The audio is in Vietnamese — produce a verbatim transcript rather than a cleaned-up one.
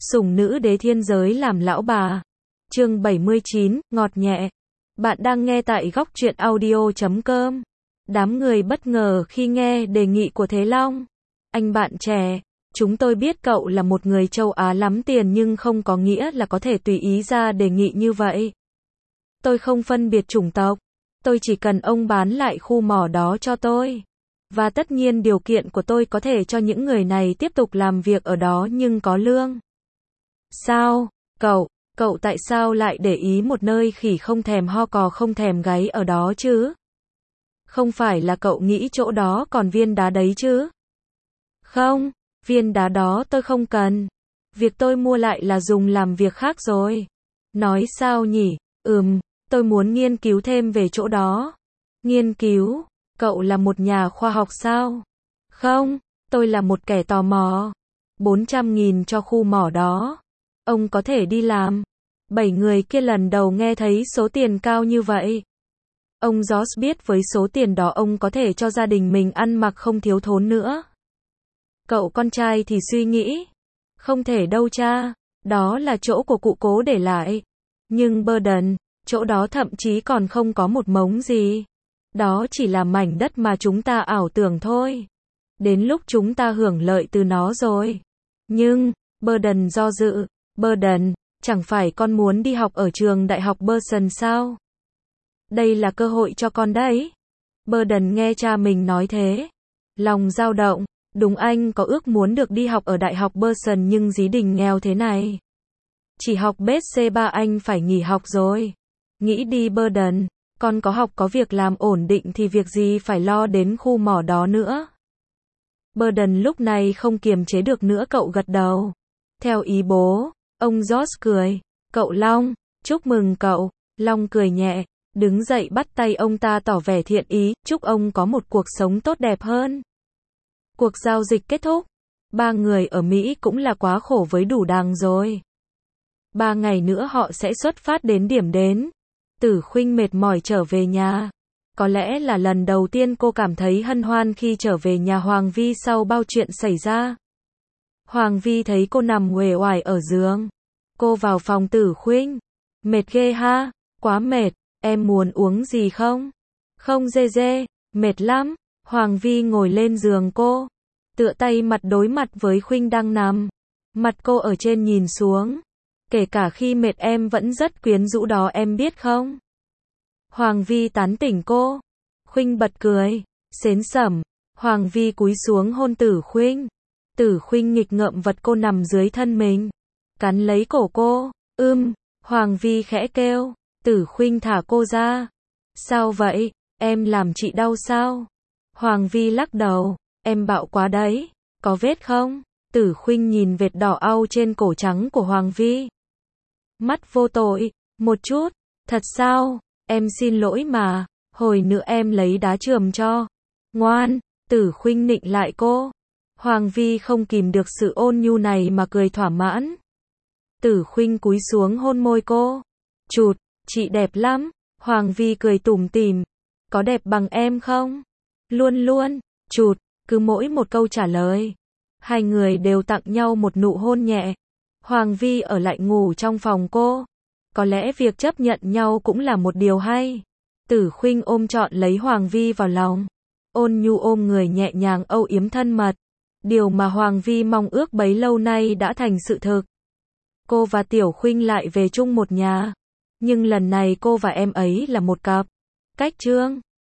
Sủng nữ đế thiên giới làm lão bà. Chương bảy mươi chín, ngọt nhẹ. Bạn đang nghe tại góc truyện audio chấm com. Đám người bất ngờ khi nghe đề nghị của Thế Long. Anh bạn trẻ, chúng tôi biết cậu là một người châu Á lắm tiền nhưng không có nghĩa là có thể tùy ý ra đề nghị như vậy. Tôi không phân biệt chủng tộc. Tôi chỉ cần ông bán lại khu mỏ đó cho tôi. Và tất nhiên điều kiện của tôi có thể cho những người này tiếp tục làm việc ở đó nhưng có lương. Sao, cậu, cậu tại sao lại để ý một nơi khỉ không thèm ho cò không thèm gáy ở đó chứ? Không phải là cậu nghĩ chỗ đó còn viên đá đấy chứ? Không, viên đá đó tôi không cần. Việc tôi mua lại là dùng làm việc khác rồi. Nói sao nhỉ? Ừm, tôi muốn nghiên cứu thêm về chỗ đó. Nghiên cứu? Cậu là một nhà khoa học sao? Không, tôi là một kẻ tò mò. bốn trăm nghìn cho khu mỏ đó. Ông có thể đi làm. Bảy người kia lần đầu nghe thấy số tiền cao như vậy. Ông George biết với số tiền đó ông có thể cho gia đình mình ăn mặc không thiếu thốn nữa. Cậu con trai thì suy nghĩ. Không thể đâu cha. Đó là chỗ của cụ cố để lại. Nhưng Burden, chỗ đó thậm chí còn không có một mống gì. Đó chỉ là mảnh đất mà chúng ta ảo tưởng thôi. Đến lúc chúng ta hưởng lợi từ nó rồi. Nhưng, Burden do dự. Burden, chẳng phải con muốn đi học ở trường đại học Burson sao? Đây là cơ hội cho con đấy. Burden nghe cha mình nói thế. Lòng dao động, đúng anh có ước muốn được đi học ở đại học Burson nhưng dí đình nghèo thế này. Chỉ học bét xê ba anh phải nghỉ học rồi. Nghĩ đi Burden, con có học có việc làm ổn định thì việc gì phải lo đến khu mỏ đó nữa. Burden lúc này không kiềm chế được nữa cậu gật đầu. Theo ý bố. Ông George cười. Cậu Long, chúc mừng cậu. Long cười nhẹ, đứng dậy bắt tay ông ta tỏ vẻ thiện ý, chúc ông có một cuộc sống tốt đẹp hơn. Cuộc giao dịch kết thúc. Ba người ở Mỹ cũng là quá khổ với đủ đàng rồi. Ba ngày nữa họ sẽ xuất phát đến điểm đến. Tử Khuynh mệt mỏi trở về nhà. Có lẽ là lần đầu tiên cô cảm thấy hân hoan khi trở về nhà Hoàng Vi sau bao chuyện xảy ra. Hoàng Vi thấy cô nằm uể oải ở giường. Cô vào phòng Tử Khuynh. Mệt ghê ha, quá mệt, em muốn uống gì không? Không dê dê, mệt lắm. Hoàng Vi ngồi lên giường cô. Tựa tay mặt đối mặt với Khuynh đang nằm. Mặt cô ở trên nhìn xuống. Kể cả khi mệt em vẫn rất quyến rũ đó em biết không? Hoàng Vi tán tỉnh cô. Khuynh bật cười. Xến xẩm. Hoàng Vi cúi xuống hôn Tử Khuynh. Tử Khuynh nghịch ngợm vật cô nằm dưới thân mình. Cắn lấy cổ cô. Ưm. Hoàng Vi khẽ kêu. Tử Khuynh thả cô ra. Sao vậy? Em làm chị đau sao? Hoàng Vi lắc đầu. Em bạo quá đấy. Có vết không? Tử Khuynh nhìn vệt đỏ au trên cổ trắng của Hoàng Vi. Mắt vô tội. Một chút. Thật sao? Em xin lỗi mà. Hồi nữa em lấy đá chườm cho. Ngoan. Tử Khuynh nịnh lại cô. Hoàng Vi không kìm được sự ôn nhu này mà cười thỏa mãn. Tử Khuynh cúi xuống hôn môi cô. Chụt, chị đẹp lắm. Hoàng Vi cười tủm tỉm. Có đẹp bằng em không? Luôn luôn. Chụt, cứ mỗi một câu trả lời. Hai người đều tặng nhau một nụ hôn nhẹ. Hoàng Vi ở lại ngủ trong phòng cô. Có lẽ việc chấp nhận nhau cũng là một điều hay. Tử Khuynh ôm trọn lấy Hoàng Vi vào lòng. Ôn nhu ôm người nhẹ nhàng âu yếm thân mật. Điều mà Hoàng Vi mong ước bấy lâu nay đã thành sự thực. Cô và Tiểu Khuynh lại về chung một nhà. Nhưng lần này cô và em ấy là một cặp. Cách chương